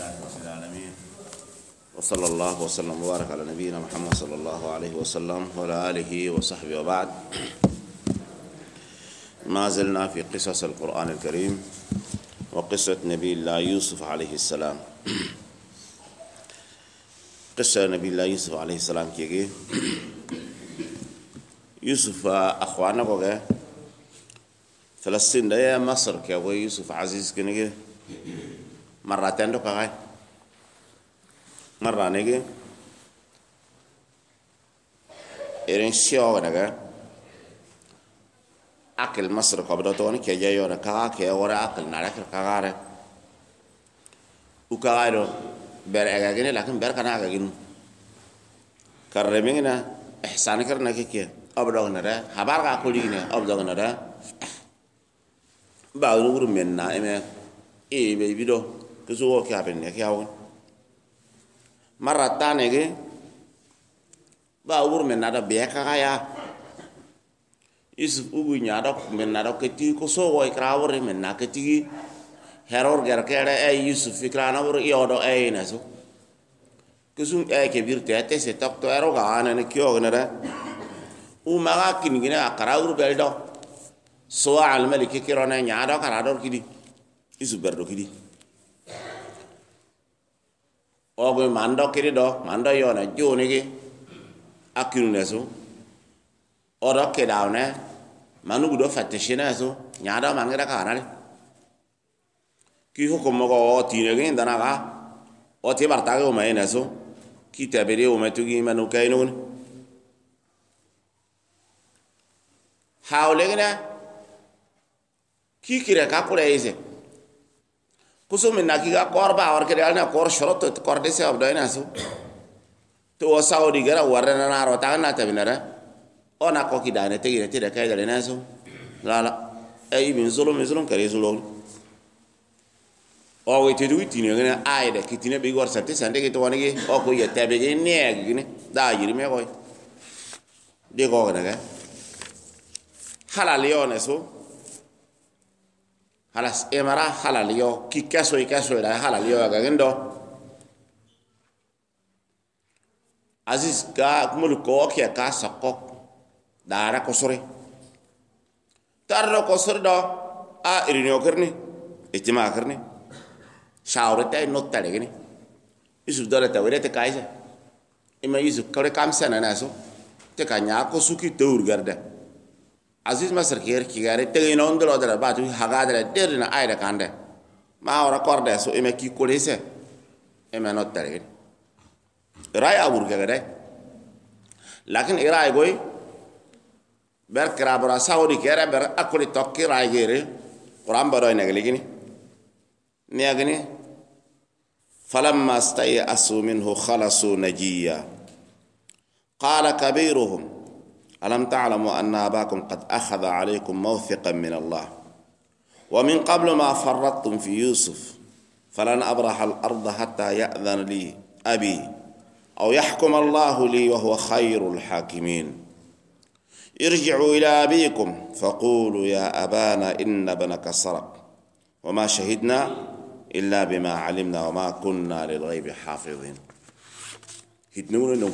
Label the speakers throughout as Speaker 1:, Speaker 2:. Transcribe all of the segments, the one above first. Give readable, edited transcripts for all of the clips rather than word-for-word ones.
Speaker 1: لله رب العالمين وصلى الله وسلم وبارك على نبينا محمد صلى الله عليه وسلم وعلى آله وصحبه وبعد. ما زلنا في قصص القرآن الكريم وقصة نبي الله يوسف عليه السلام. قصة نبي الله يوسف عليه السلام كي يوسف أخوانا بقى فلسطين ده مصر كي أبو يوسف عزيز كنيجي مرتين دو كاي مرة نيجي إيرين شيو نجا أكل مصر قبل توني كي جايو نكا كي ورا أكل نارك كاغارة وكاغيرو برأجيني لكن بركنا أجينو كرمينا إحسان كرنا كي أبدو نرى خبر كاكولينا أبدو نرى بعض منا إما بيبيدو كسوة كابين كياون مرة تانية بعض منا ده بيكايا يوسف أبوي ده منا ده كتير كسوة يكراور منا كتير هرور غير يوسف فكرنا ور يودو ناسو كسون كبير تأتي ستوك هرور غانا نكيو غنرا وما كنيجنا كراور بيلدو سواء الملك كيرانا نيادو كرادور كدي يوسف بردو كدي أوغي ماندو كدي دو ماندو يونا جونيجي أكيرو ناسو أورو كداونا مانو غدو فتشينا ناسو نيادو مانغدا كاراني كي حكم مغو تينيجي داناغا أو تي بارتاغي وماي ناسو كي تابيري وماتوغي مانو كاينون حاولنا كي كيرا كاكولا إيزه كوسو من ناكيغا كوربا أور كريالنا كور شروط كورديسي أبداينا سو تو سعودي غيرا ورنا نارو تاعنا تبينرا أنا كوكي دانا تيجي نتيجة كايدا لناسو لا أي من ظلم كري ظلم أو يتدوي تيني آيدا كتيني بيغور سنتي سنتي كتوانيجي أو كوي يتابعي نيجي دا يرمي كوي دي كوغنا حلاليو نسو halas emara halalio ki kaso da halalio agendo aziz ga kumul ko ki ka sakko dara ko sore tarro ko sore do a irinyo kerni ijtima kerni shawrete no tale gini isu dole ta wede te kaise ima isu kore kam sana naso te kanya ko suki teur garda Aziz Masar kiri kigari tegi non dolo dara batu hagadara derina aida kande ma ora korda so eme ki kolese eme not tare rai abur gagade lakin irai goy ber krabra saudi kere ber akuli tokki rai gere quran baro negli gini niagini falamma stay'asu minhu khalasu najiya qala kabiruhum ألم تعلموا أن أباكم قد أخذ عليكم موثقا من الله ومن قبل ما فرطتم في يوسف فلن أبرح الأرض حتى يأذن لي أبي أو يحكم الله لي وهو خير الحاكمين ارجعوا إلى أبيكم فقولوا يا أبانا إن ابنك سرق وما شهدنا إلا بما علمنا وما كنا للغيب حافظين هتنون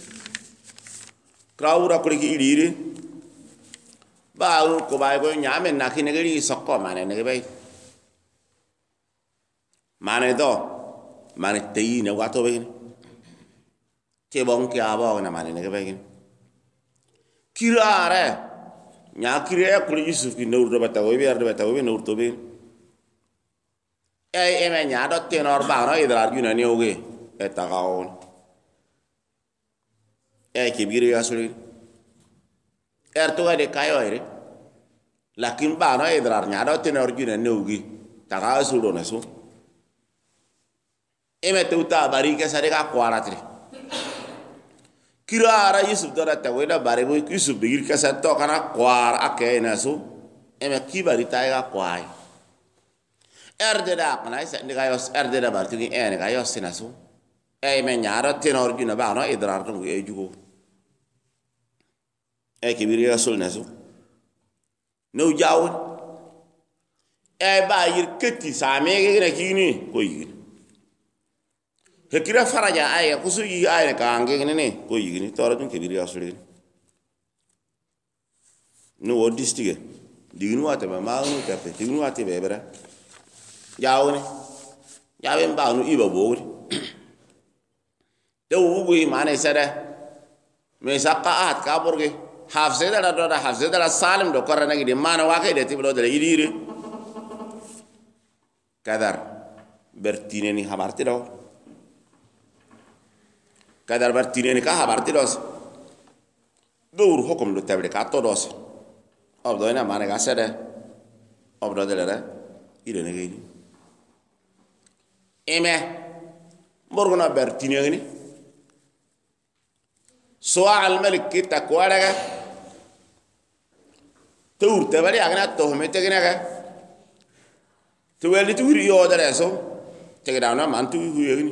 Speaker 1: Krawura kuliki idiri ba ko ba ko nyame na kinegeri sokko mane ne bay mane do mane teyi ne wato be ke bon ki abo na mane ne bay kirare nya kire kuli Yusuf ki nur do bata we biar do bata we nur to be e me nya do tenor ba no idrar yuna ne oge eta gaon kibiri asuli erto de kayo ere lakin ba no idrar nya do tenor juna neugi taga asulo naso emete uta bari ke sare ka kwaratri kirara Yusuf dora ta weda bari bo Yusuf bigir ka sa to kana kwar ake naso eme kibari ta ga kwai erde da kana isa ndiga yos erde da bartugi ene ga yos naso me nyara tenor juna ba no idrar to e jugo kibiri rasul naso no jaw ba yir keti sa me ge na kini ko yir hekira faraja aya kusu yi aya ka ange ne ko yigini tora dun ke biri asuri no odistige diginu ate ba maunu kape diginu ate be bera jawni jawen ba nu iba bogri de wugu mane sada me saqaat ka burge hafse da salim do korana gidi mana wa kay de tiblo de yidire kadar bertine ni habarti do kadar bertine ni ka habarti do dur hukum do tabre ka to dos obdo ina mane ga sada obdo de la ide ne gidi eme borgona bertine ni soa al malik kita kwaraga tur tabari agna to mete gina ga to weli tur yo dare so tegda na man tu hu yegni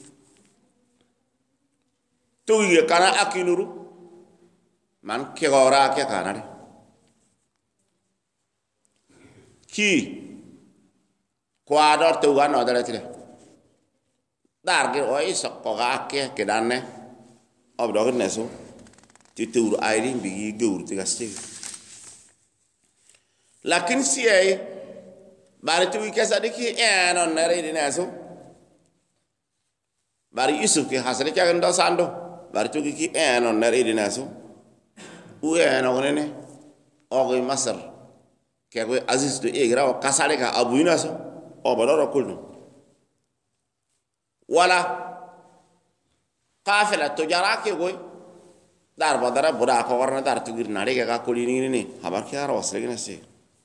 Speaker 1: to ye kana akinuru man ke gora ke kana de ki kwador to ga no dare tire dar ge oi sokko ga ke danne ob do ne so ti tur ayri bi geur ti gaste lakin si ay bari tu ke sadiki non nare di ne so bari yusuf ke hasale ka ndo sando bari tu ki non nare di ne so u no ne o go masar ke go aziz to e gra o kasale ka abu ina so o ba do kulnu wala qafila tujara ke goy dar badara bura ko warna dar tugir nare ga ko ni ni habar ke ar wasle gina se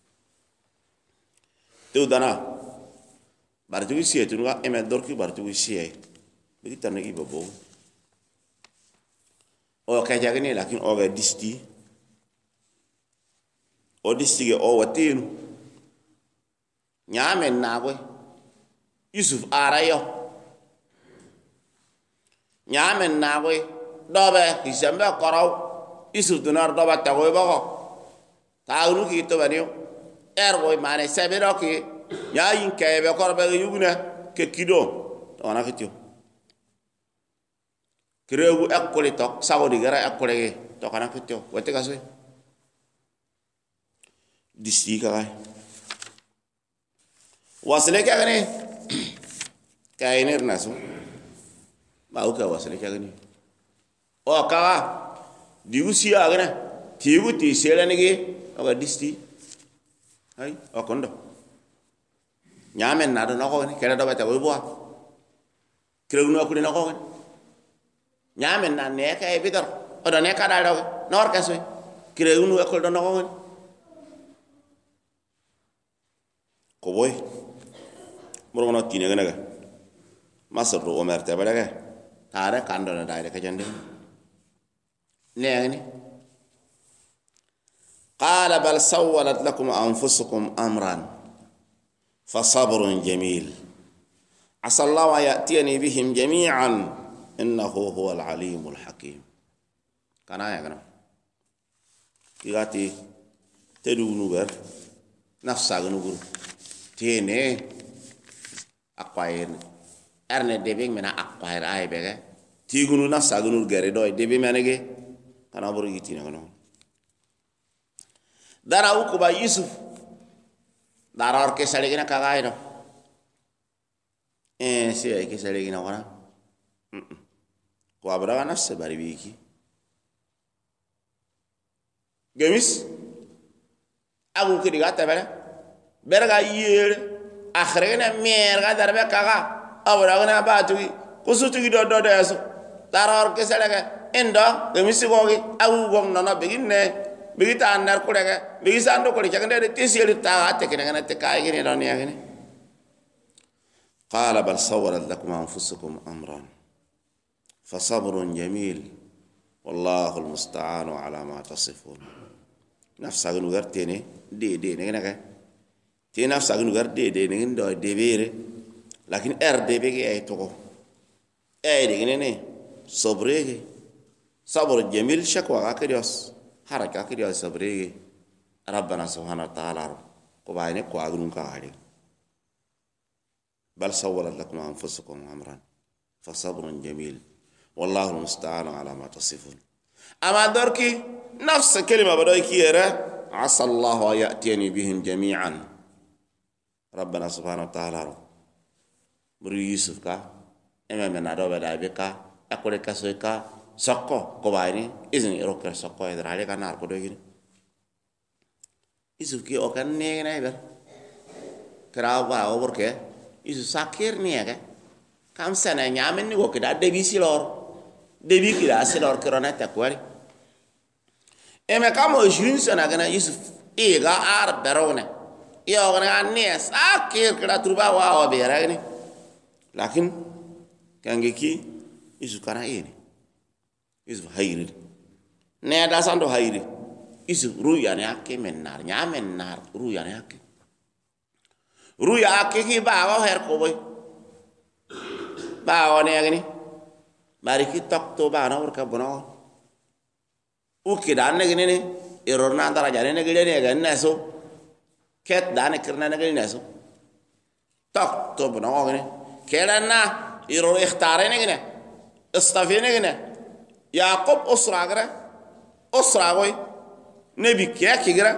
Speaker 1: tu dana bar tu sie tu ga emed dor ki bar tu sie bi tan gi bobo o ka jagni lakin o ga disti ge o watinu nyamen na goy yusuf arayo nyamen na goy dobe hisambe karaw isu dunar doba tagoy bago taawru ki to baniyo goy mane sabiro ki nyayin kaybe korbe yuguna ke kido to na kityo kiregu akoli tok sagodi gara akole to kana kityo wote kaswe disi ka wasle ka gane kainer nasu mau ka wasle ka gani o ka digu si agana tigu ti selani ge o ga disti ay o kondo nyamen na do nako ni kala do bata go bo kregu no ko ni nako nyamen na ne ka e bidar o do ne ka da do nor ka so kregu no ko do nako ko boy mo no tine ga naga masar ro omer ta balaga tare kando na dai ka jande نعني قال بل سولت لكم أنفسكم أمرا فصبر جميل عسى الله أن يأتيني بهم جميعا إنه هو العليم الحكيم كان يا جماعة كياتي تدو نوبر نفسا نوبر تيني أقوير أرني دبيك من أقوير أي بقى تيجونو نفسا نوبر غير دوي دبي منك kana buru giti na kono dara uku ba yusuf dara or ke sale gina kaga ino si ay ke sale gina wana ko abra na se bari biki gemis agu ke diga ta bere berga yere akhrena mer ga darbe kaga abra na ba tu kusutu do eso dara or ke sale ga endo gemisi gogi awu gong nono beginne begita andar kurega begisa ando kuri chakande tisiri ta ate kene te kai gini don ya gini qala bal sawarat lakum anfusukum amran fasabrun jamil wallahu almusta'anu ala ma tasifun nafsa gnu gartene de ne ga ti nafsa gnu gar de ne ndo de bere lakin de bege ay to de ne sobrege صبر جميل شكوى كريوس حركة كريوس صبري ربنا سبحانه وتعالى كوباينك كواغنون كاهري بل سولت لكم أنفسكم أمرا فصبر جميل والله المستعان على ما تصفون. أما دركي نفس كلمة بدويكي يرى عسى الله أن يأتيني بهم جميعا. ربنا سبحانه وتعالى بري يوسف كا إما من أدو بدأ أقول كسويكا سكو كوبايني إذن يروكر سكو يدر عليك نار كدويكي يوسف كي أوكان نيجي نايبر كراو با أوبر كه يوسف ساكير نيجي كم سنة نعمل نيجو كده دبي سيلور دبي كده سيلور كرونا تكواري إما كم 20 سنة كنا يوسف إيجا آر برونه يوغنا نيس ساكير كده تربا واو بيراني لكن كان جيكي يوسف كنا إيني يوسف هيري نيدا ساندو هيري يوسف رويا نياكي من نار نعمل نار رويا نياكي رويا أكي كي باو هير كوبي باو نياغني باريكي توكتو بانا وركا بناو وكي دان نغني ني إيرورنا اندارا جاني نغني نغني نسو كت دان كرنا نغني نسو توكتو بناو غني كيرانا إيرور اختاري نغني استفي نغني يعقوب أسرع غرا أسرع غوي نبي كيكي غرا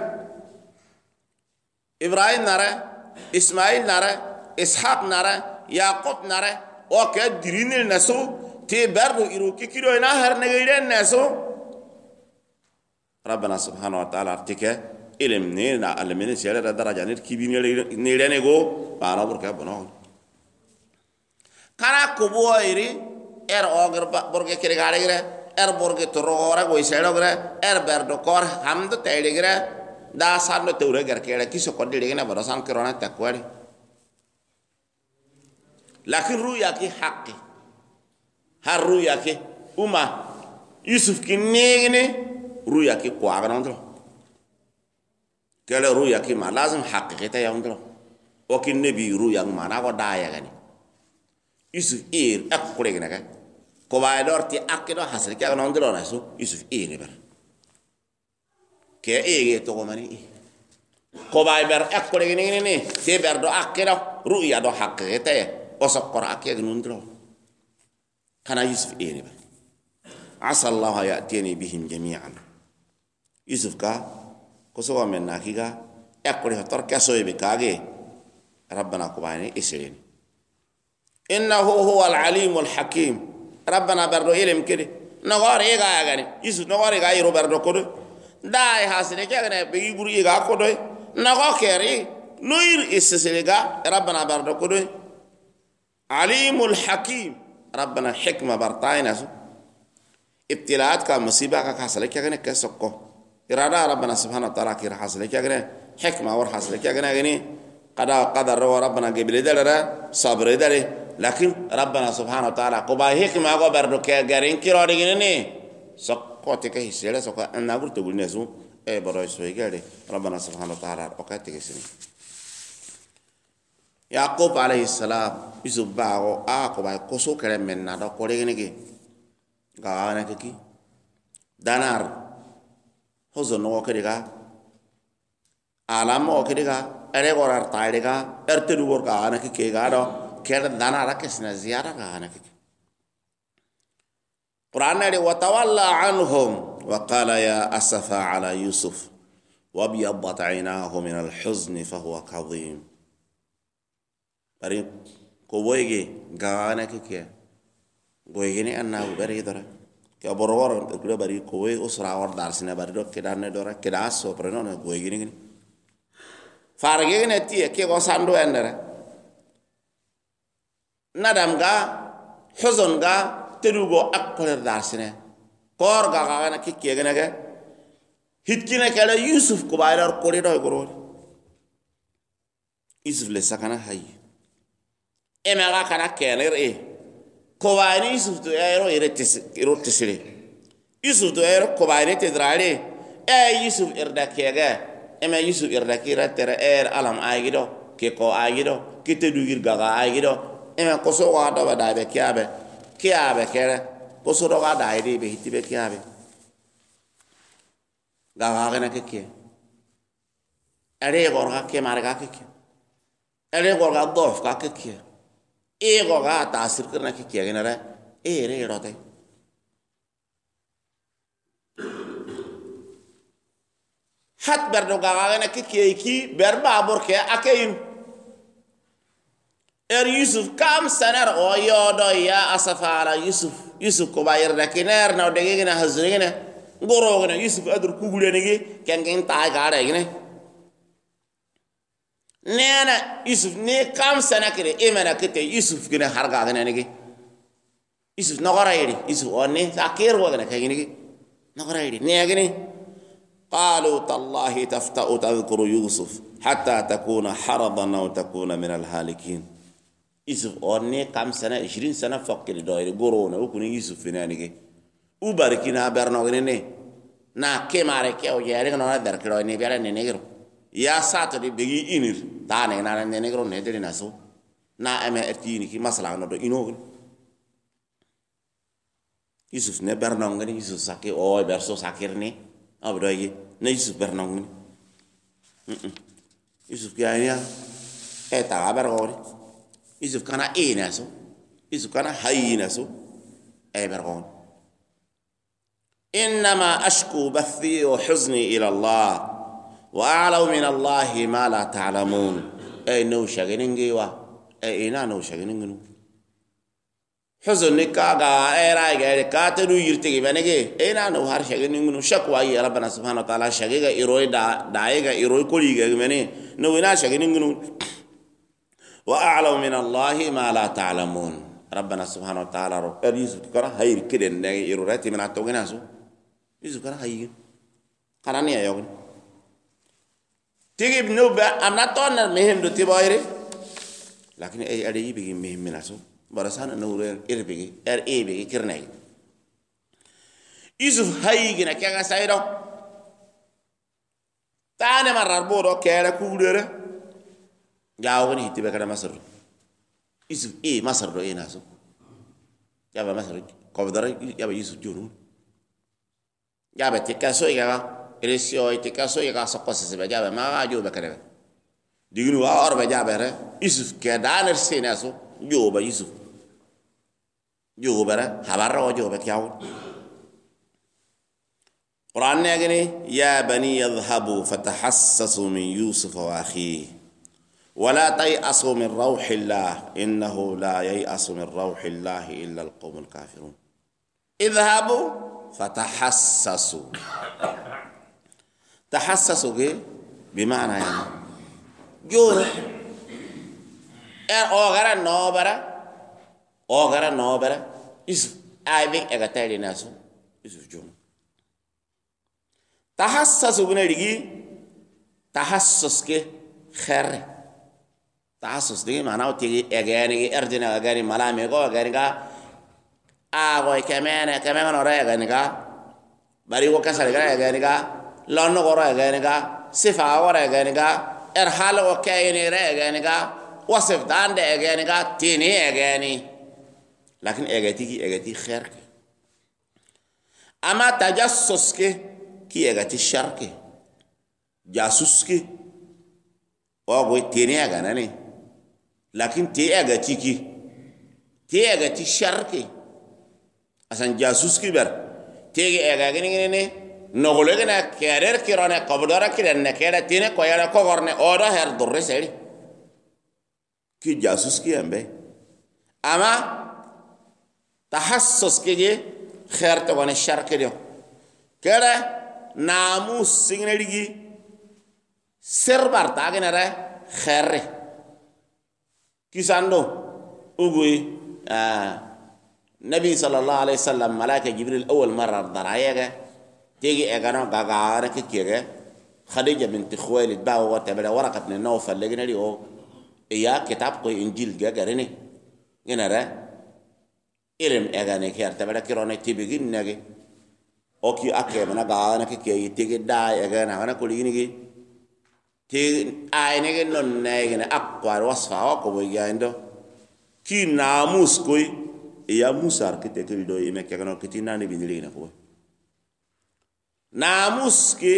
Speaker 1: إبراهيم نارا إسماعيل نارا إسحاق نارا يعقوب نارا وكا ديرين النسو تبرو إروكي كيرو نهر نغيرين النسو ربنا سبحانه وتعالى ارتكا إلم نينا ألمين سيالة درجة نركبين نيرانيغو بانا بركا بناون كانا كبوا إيري أوغر بركا كيرغاري غرا بركا تروغورا غويسيرو غرا بردو كور حمد تايلي غرا دا سانو تورا غر كيرا كيسو كودي لغنا برسان كرونا تكواري لكن رؤياكي حقي هر رؤياكي وما يوسف كي نيغني رؤياكي كواغنا ندرو كلا رؤياكي ما لازم حقيقتا يوندرو وكي نبي رؤياك ما ناغو دايا غني يوسف إير أكوري غنكا كواي دورتي أكيدو حسن كي أغنا ندرو ناسو يوسف إير بر كي إيغي توغو ماني إيه كواي بر أكوري غني تي بر دو أكيدو رؤيا دو حقيقتا وسقر أكيد نندرو كان يوسف إيه بر عسى الله يأتيني بهم جميعا يوسف كا كسوا من ناكيكا أكوري هتر كسوي بكاجي ربنا كباني إسرين إنه هو العليم الحكيم ربنا بردو إلهم كده نغار إيغا يغاني يوسف نغار إيغا يرو بردو كده داي حاسنة كده بيجي برو إيغا كده نغار كيري نوير إسسلغا ربنا بردو كده عليم الحكيم ربنا حكمة برتاين ابتلاءات کا مصیبہ کا حاصل کیا کرنے کیسے کو ارادہ ربنا سبحانه وتعالى کی حاصل کیا کرنے حکمہ اور حاصل کیا کرنے یعنی قدر ربنا قبل دل صبر دل لكن ربنا سبحانه وتعالى قبا حکمہ کو بردو کیا گرین کی روڑی گنے سقوت کے حصے سقو ان اگر تو بولنے سو اے برای سوئی گڑے ربنا سبحانه وتعالى اوقات کے سن يعقوب عليه السلام يزباغو قبا كوسو كرم من نادو كوري گنے غانا كي دانار حزن وكريغا عالم وكريغا اريغور تايريغا ارتدور غانا كي غادو كير دانار كسنا زياره غانا كي قران دي وتولى عنهم وقال يا اسفا على يوسف وابيضت عيناه من الحزن فهو كظيم بري كويغي غانا كي goyini anna bari dora ke borwor ko bari ko we usra war dar sine bari do ke dan dora ke da so preno ne goyini ni farge ne ti ke go sando endere nadam ga huzun ga tedugo akko dar sine kor ga ga na ki ke ga hitkine kala yusuf ko bayar ko do goro yusuf le sakana hay e me ga kana keler كوباني يوسف تو ايرو يرتسري يوسف تو ايرو كوباني تدرالي يوسف ارداكيغا اما يوسف ارداكيرا تر الام ايغيدو كيكو ايغيدو كيتدوغير غاغا ايغيدو اما كوسو وادا ودا بكيابه كيره كوسو دو وادا ايدي بهتي بكيابه غاغا غنا كيكي اري غورغا كي مارغا كيكي اري غورغا دوف كا كيكي e go ga tasir kirna ki kiyagina ra e re rote hat berdo ga na ki ki ber babur ke akayin Yusuf kam sanar o yodo ya asafa ala Yusuf ko bayir da kiner na de gina hazrina goro gina Yusuf adur kugule nigi kengen ta ga da gina nena Yusuf ne kam sana kire emana kite Yusuf gina har ga gina nigi Yusuf no gara yidi Yusuf onne sakir wa gina kagini no gara yidi ne gini qalu tallahi tafta'u tadhkuru Yusuf hatta takuna haradan aw takuna min al-halikin Yusuf onne kam sana 20 sana fakir doyre goro na ukuni Yusuf finanige u barikina berno gene na kemare ke o yare no na der kro ne bere ne negro ya sato de begi inir ta ne na ne negro ne de na so na eme etini ki masala no do ino Yusuf ne berno ngani Yusuf sake o berso sakirni abdoye ne Yusuf berno ngani Yusuf ya eta bergori Yusuf kana inaso Yusuf kana hayinaso bergon إنما أشكو بثي وحزني إلى الله وأعلم من الله ما لا تعلمون أي نو شغنينجي وا أي إنا نو شغنينجنو حزن نكاغا أي رايغا كاتنو يرتقي بنجي إنا نو هار شغنينجنو شكوى يا ربنا سبحانه وتعالى شغيغا إيروي دايغا إيروي كوليغا مني نو إنا شغنينجنو وأعلم من الله ما لا تعلمون ربنا سبحانه وتعالى رب يوسف كرا هير كده نجي إيروراتي من عتوغناسو Yusuf kana hayi kana ne ayogun tigi no ba amna ton mehem do tibayre lakin ay ade yibi mehem minaso barasan no re irbigi ebe kirnay Yusuf hayi gina kaga saydo tane marar bodo kera kugure jawgani hitibe kada masar Yusuf masar do naso yaba masar ko dara yaba Yusuf jonu jabe tikaso yaga resio tikaso yaga sokose se jabe ma ajo be kare diginu wa orbe jabe re Yusuf ke daner sinaso joba Yusuf jobara habaro jobe kyaw Quran ne gani ya bani yadhhabu fatahassasu min Yusuf wa akhihi ولا تيأسوا من روح الله إنه لا ييأس من روح الله إلا القوم الكافرون اذهبوا فتحسسوا تحسسوا بمعنى يعني جور أغرى نوبرة يسوف أيبك أغتالي ناسو يسوف جون تحسسوا بنادي تحسس خير تحسس دي معناه تيجي أغاني أرجنا أغاني ملامي كو أغاني agoy kemene ore ganiga bari wo kasal ga ganiga lonno ore ganiga sifa ore ganiga erhal wo kayni re ganiga wasif dande ganiga tini gani lakin egati khair ama tajassus ki egati shar jasus o go tini ganani lakin ti egati shar asan jasus ber tege ega gini ne nogole gina kerer kirone qabdara kirenne kera tine ko yara ko gorne oda her durre seri ki jasus ambe ama tahassus je khair to wane shar dio kera namus signe ligi serbar ta gina re khair kisando ugui النبي صلى الله عليه وسلم ملاك جبريل أول مرة ضرعيها تيجي أجانا قاعدة كيكة خديجة بنت خويلد باو وتبلا ورقة من النوفل لقينا لي أو إياه كتاب قوي إنجيل جاكرني جنرا إلهم أجانا كير تبلا كيرونه تبيجي نجي أو كي أكيد منا قاعدة كيكة تيجي داي أجانا أنا كل ينيجي تيجي نجي نون نجي أقوى وصفة أقوى جايندو كي ناموس كوي iya musar kite kiri do ime kagano kitina ni bindili na ko namus ki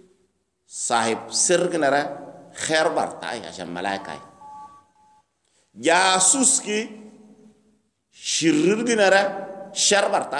Speaker 1: sahib sir kinara khair barta ya sham malaika jasus ki shirir ginara sharbarta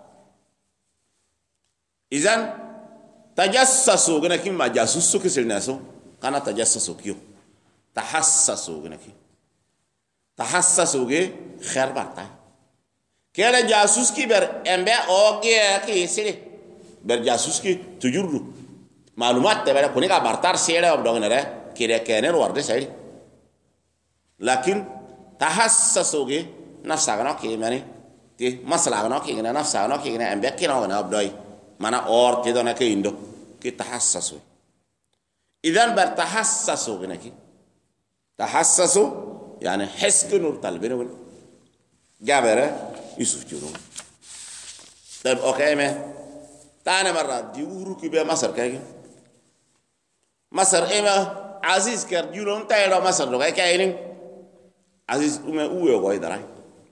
Speaker 1: izan tajassasu gina ki ma jasus ki silnaso kana tajassasu ki tahassasu gina ki tahassasu ge kharbarta kela jasus ki ber embe oge ki sile ber jasus ki tujurdu malumat te ber kuni ka bartar sele ob dognere kire kener warde sai lakin tahassasu ge nafsagano ki mani ti maslagano ki gina nafsagano ki gina embe ki no na obdoy mana or ti dona ke indo ki tahassasu idan ber tahassasu gina ki tahassasu yani hisku nur talbinu jabere yusuf juro طيب اوكي ما تانا مرة دي وروكي بيا مصر كاي مصر اما عزيز كر جولون تايرو مصر لو كاي عزيز اوما اوه غوي دراي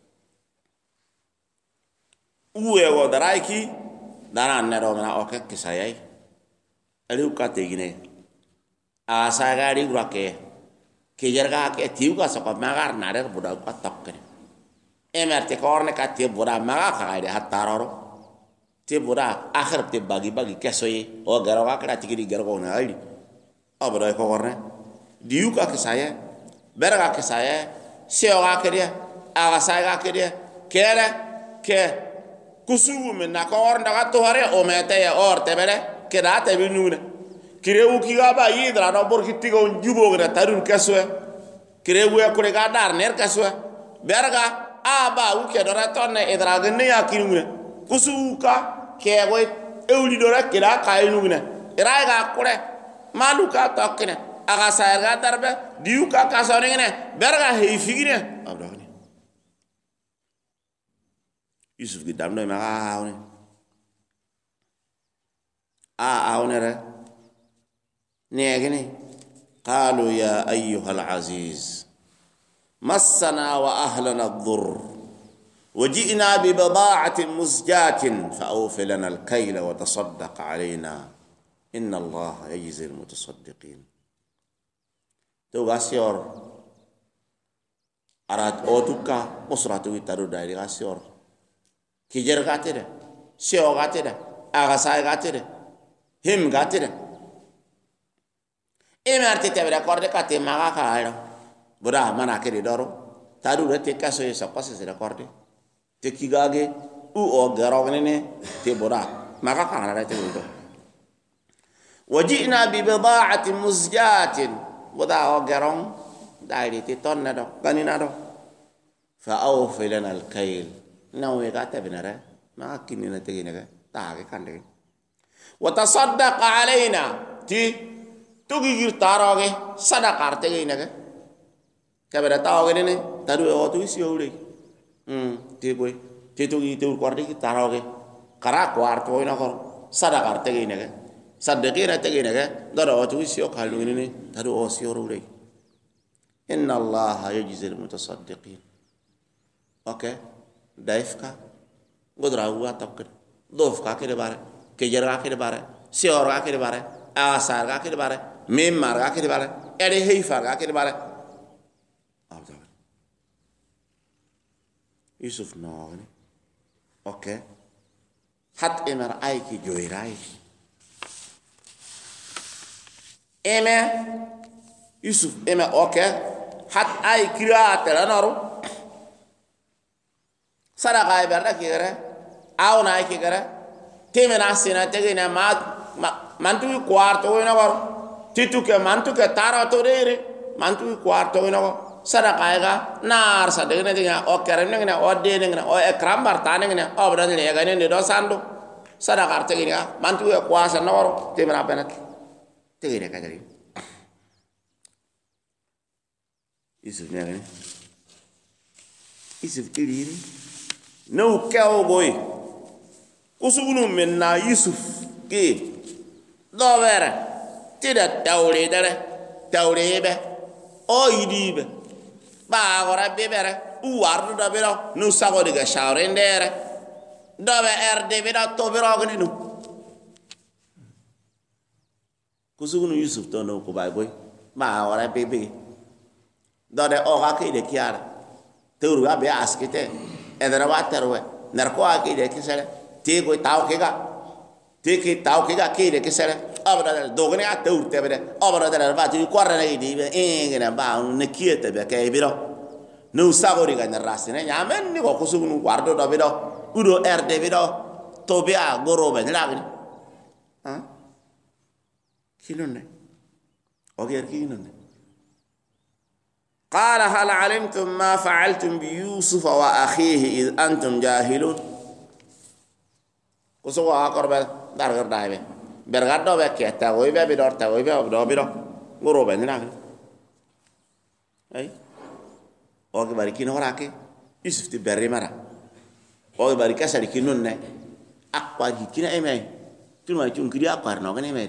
Speaker 1: اوه غو دراي كي دانا نرو منا اوكي كسايي اليو كاتيغيني اساغاري غراكي كيجرغا كي تيوغا سوكا ماغار نارر بودا كاتوكني emerte korne ka te bura maga khaide hataroro te bura akhir te bagi bagi kesoyi o garo ka kra tigiri garo na ali abro ko korne diu ka ke saya berga ke saya seo ka kedia aga saya ka kedia kere ke kusugu men na kornda ka to hare o mete ya or te bere ke da te binuna kireu ki ga ba yidra no bor ki tigo jubo gra tarun kesoe kireu ya kure ga dar ner kesoe berga aba uke dora tonne edragne ya kinugune kusuka kewe euli dora kira kainugune iraiga kure maluka tokne aga sayga darbe diuka kasonene berga heifigine abdoni yusuf gidamno ma awne awne re negene qalu ya ayyuhal aziz مسنا وأهلنا الضر وجئنا ببضاعة مزجاة فأوف لنا الكيل وتصدق علينا إن الله يجزي المتصدقين تو غاسيور أراد أوتوكا مصراتو يتارو دايري غاسيور كيجر غاتيرة سيو غاتيرة أغاساي غاتيرة هم غاتيرة إمارتي تبرا كورد كاتي ماغا كايرو bura mana kede doro tadu rete kaso yesa passe se d'accorder te kigage u o garogne te bura maka kana rete do wajina bi bida'atin muzjatin buda o garon dairi te tonna do kanina do fa awfi lana al-kayl nawe gata binara ma kinina te ginaga taage kande wa tasaddaq alaina ti tugi gir taroge sadaqar te ginaga kabera tao ke ne taru o tu si ore te boy te tu gi te kwarti ki taro ke kara kwarto ina ko sada karte ke ne ke sadde na te ke ne ke daro o tu si o khalu ne taru o si ore inna allaha yajzi al mutasaddiqin okay daifka godra huwa takkar dofka ke bare ke jara ke bare si ora ke bare asar ke bare memmar ke bare ere heifa ke bare Yusuf nogni okay hat emer ay ki joyray eme Yusuf eme okay hat ay kira telanoru sadaka ay berda kire awna ay kire temena sina tegina mantu quarto ina war titu ke mantu ke tarato rere mantu quarto ina war sadaka ga nar sadene dinga o kerem ngene o de ngene o ekram bartane ngene o bran le ga ne do sandu sadaka arte gina mantu e kwasa noro timra benat tegene ka dari Yusuf ne Yusuf kiriri no kawo boy kusugunu menna Yusuf ki do vera tida tawre be o yidibe ba gora bebere uwardu da bero nu sago diga shawre ndere dobe erde bida to bero gni nu kusugunu Yusuf to no ko bay boy ba gora bebe do de o ga ke de kiara turu ga be askite edra wa terwe nar ko ke de kisere te ko taw ke ga te ke taw ke ga ke de kisere abra do gni a turu te be abra da va ti corre ne di be ngena ba ne kiete be ke biro no sagori ga narasine nyamen ni ko kusugunu wardo do be do udo erde be do to be a goro be lagni ha kinonne oger kinonne قال هل علمتم ما فعلتم بيوسف وأخيه إذ أنتم جاهلون كسوا أقرب دارغر دايبه برغادو بكيتا ويبه بدورتا ويبه بدو غروبه نلاغ أي أوكي باركين هراكي يوسف تبري مرا أوكي باركا سالكين نونه أقوى كنا إمي تلما يجون كريا أقوى نوغن إمي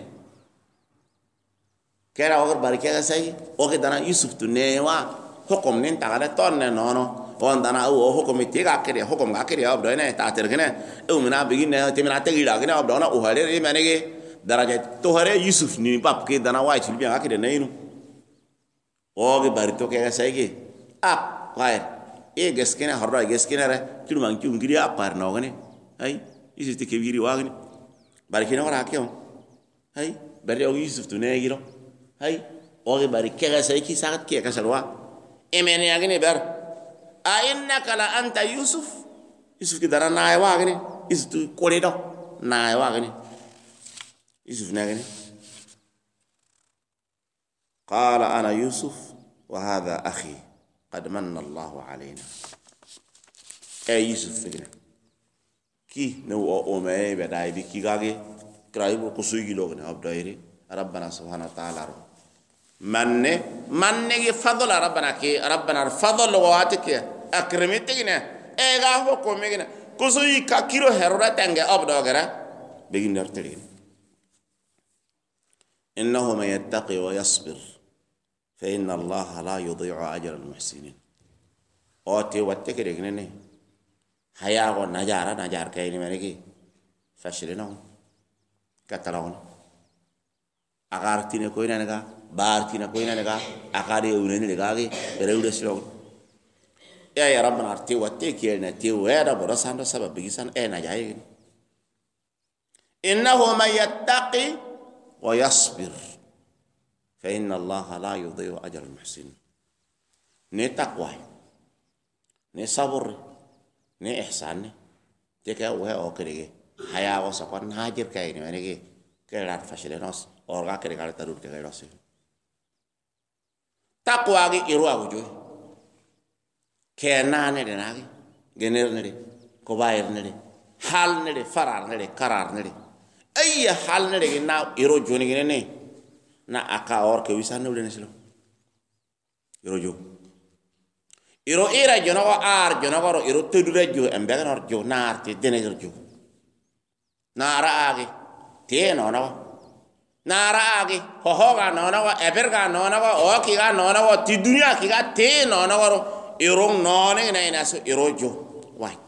Speaker 1: kera ogar barike ga sai oge dana yusuf tu newa hukum nin tagada tonne nono on dana o hukum tiga kere hukum ga kere abdo ne ta tergene o mina bigin ne temina tegi la gene abdo na o hare re menege daraja to hare yusuf ni pap ke dana wa chil bi ga kere neinu oge barito ke ga sai ge a qair e geskene harra geskene re tulman ki ungiri a par no gene ai yusuf te ke biri wa gene barike no ra ke on ai bari o yusuf tu ne giro hay oge bari kega sai ki sagat ke kasalwa emene agene ber a innaka la anta yusuf ki dara naay wa agene istu koledo naay wa agene yusuf nagene qala ana yusuf wa hadha akhi qad manna allah alayna yusuf gene ki no o me be dai bi ki gage kraibo kusugi logene abdaire rabbana subhanahu wa ta'ala manne ge fadl rabbana fadl watik akramitina ega hoko megina kusuyi kakiro herora tange abdo gara begin narteli innahu man yattaqi wa yasbir fa inna allaha la yudhi'u ajra al muhsinin ote watte ke degne haya go najar kayni meneki fashilina katalawon agar tine ko ina naga bar tina ko ina naga akade urene naga ge rewde silo ya rabbana arti watte kielna ti wada borasando sabab bigisan na jayi innahu man yattaqi wa yasbir fa inna allaha la yudhi'u ajra al muhsin ne taqwa ne sabr ne ihsan te ka wa o kerege haya wa sakon hajir kayni menege kelar fashilenos orga kere kala tarur ke gairo se takwa gi iru agujo ke nane de nagi gener ne de ko bayir ne de hal ne de farar ne de karar ne de ay hal ne de na iru joni gene ne na aka or ke wisan ne silo iru jo iru ira jono ko ar jono ko iru tedure jo embe ganor jo nar te deneger jo nara agi te no nara agi hohoga nonawa eberga nonawa okiga nonawa ti dunia kiga te nonawa irong none na inaso irojo white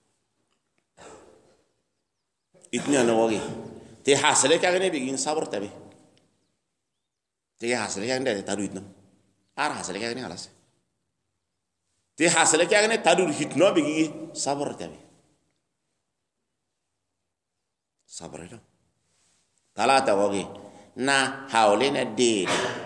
Speaker 1: itnya no wagi te hasale ka ne bigin sabur tabe te hasale ka ne tadu itno ar hasale ka ne halas te hasale ka ne tadu hitno bigi sabur tabe sabur talata wagi na hawlina de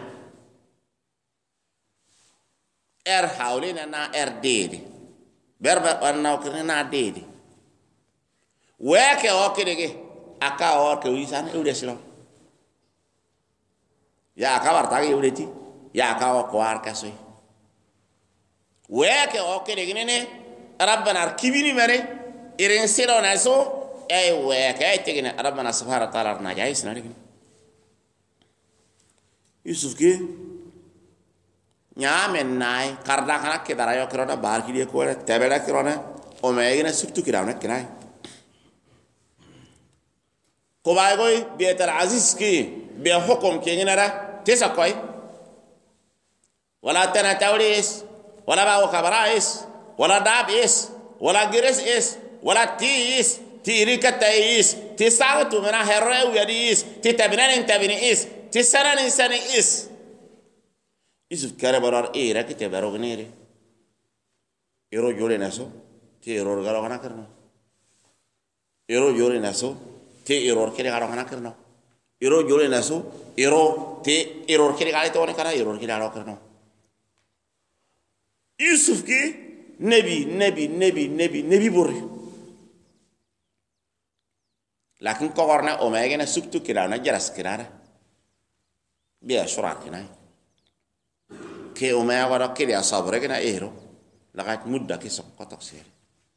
Speaker 1: hawlina na de berba wanna ko na de weke okidege aka orke wisan udeslo ya ka wartagi udeti ya ka ko arka soy weke okidege ne rabbana kibini mere irin silo na so weke tegene rabbana subhanahu wa ta'ala na jais na digini yusuf ke nyamen nai karda kana ke darayo kirona bar ki de ko tebela kirona o meegina surtu kirana kinai ko bay goy bietal aziz ki be hukum ke nginara tesa koy wala tana tawris wala ba khabarais wala dabis wala giris is wala tis tirika tais tisatu mina herre yadis titabina tabini is tisanan insani is Yusuf kare barar era kite baro gnere ero jole naso te error galo kana karno ero jole naso te error kire galo kana karno ero jole naso ero te error kire galo to kana error kire galo karno Yusuf ki nebi borri lakin kogorna o megena subtu kirana jaras kirana biya surat kinai ke o me agora kiri asabre kena ero lagat mudda ki sokotok sere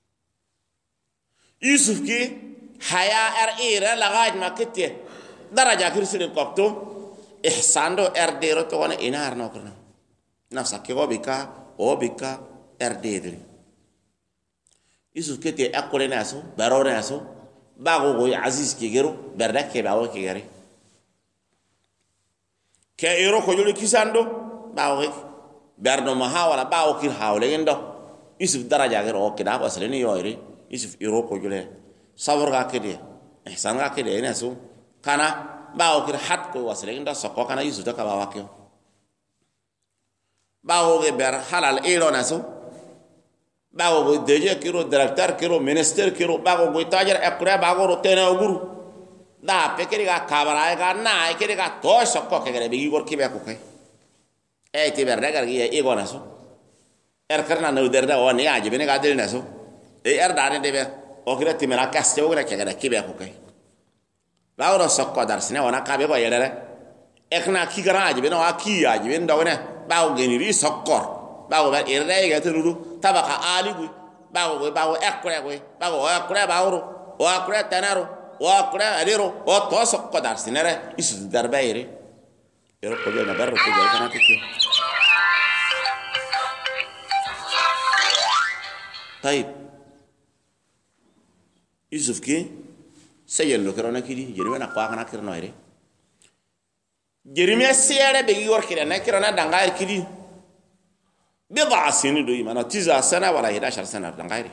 Speaker 1: Yusuf ki haya era lagat makete daraja kirsin kopto ihsando dero to wana inar no korno nafsa ke obika dere Yusuf kete akole naso baro naso bago go aziz ki gero berda ke bawo ki gari ke ero ko joli kisando bawo berno maha wala bawo kir hawle ngendo Yusuf daraja gero o kida wasle ni yoyri Yusuf iro ko jule sabr ga kede ihsan ga kede ina so kana bawo kir hat ko wasle ngendo sokko kana Yusuf da ka bawo kyo bawo ge ber halal iro na so bawo go deje kiro director kiro minister kiro bawo go tajar akura bawo ro tena guru da pekeri ga kabara ga na ekeri ga to sokko ke gere bigi gor kibe ko kai ti berda gargi e gona so karna no derda o ne aje bene ga del naso da ne debe o kira timera kaste o kira kegada kibe ko kai lawro sokko dar sine wana kabe ko yelere ekna ki garaje bene wa ki aje bene dawne bawo geni ri sokkor bawo ba irre ga turu tabaka ali gu bawo ekre gu bawo ekre bawo o ekre tanaro o ekre aliro o to sokko dar sinere isu darbayre ero ko na barro ko kana kikyo طيب يوسف كي سيل لو كرنا كيدي جيرمي نقوا كنا كرنا يري جيرمي سياره بيغي ور كرنا كرنا دانغاير كيدي بضع سنين دو يمانا 9 سنه ولا 11 سنه دانغاير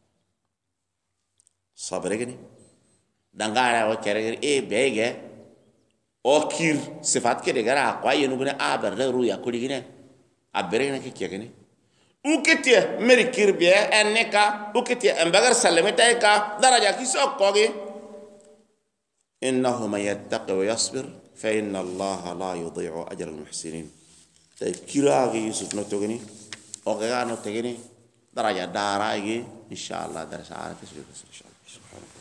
Speaker 1: صبرغني دانغاير و كرغر بيغه o kir sifat ke de gara kwa yenu gune aber le ruya ko digine abere na ke kegene uketie merikir be eneka uketie embagar salameta ka daraja ki sokkoge innahu may yattaqi wa yasbir fa inna allaha la yudhi'u ajra al muhsinin tay kiragi yusuf no togeni o ga no tegeni daraja dara igi inshallah darasa ara ke inshallah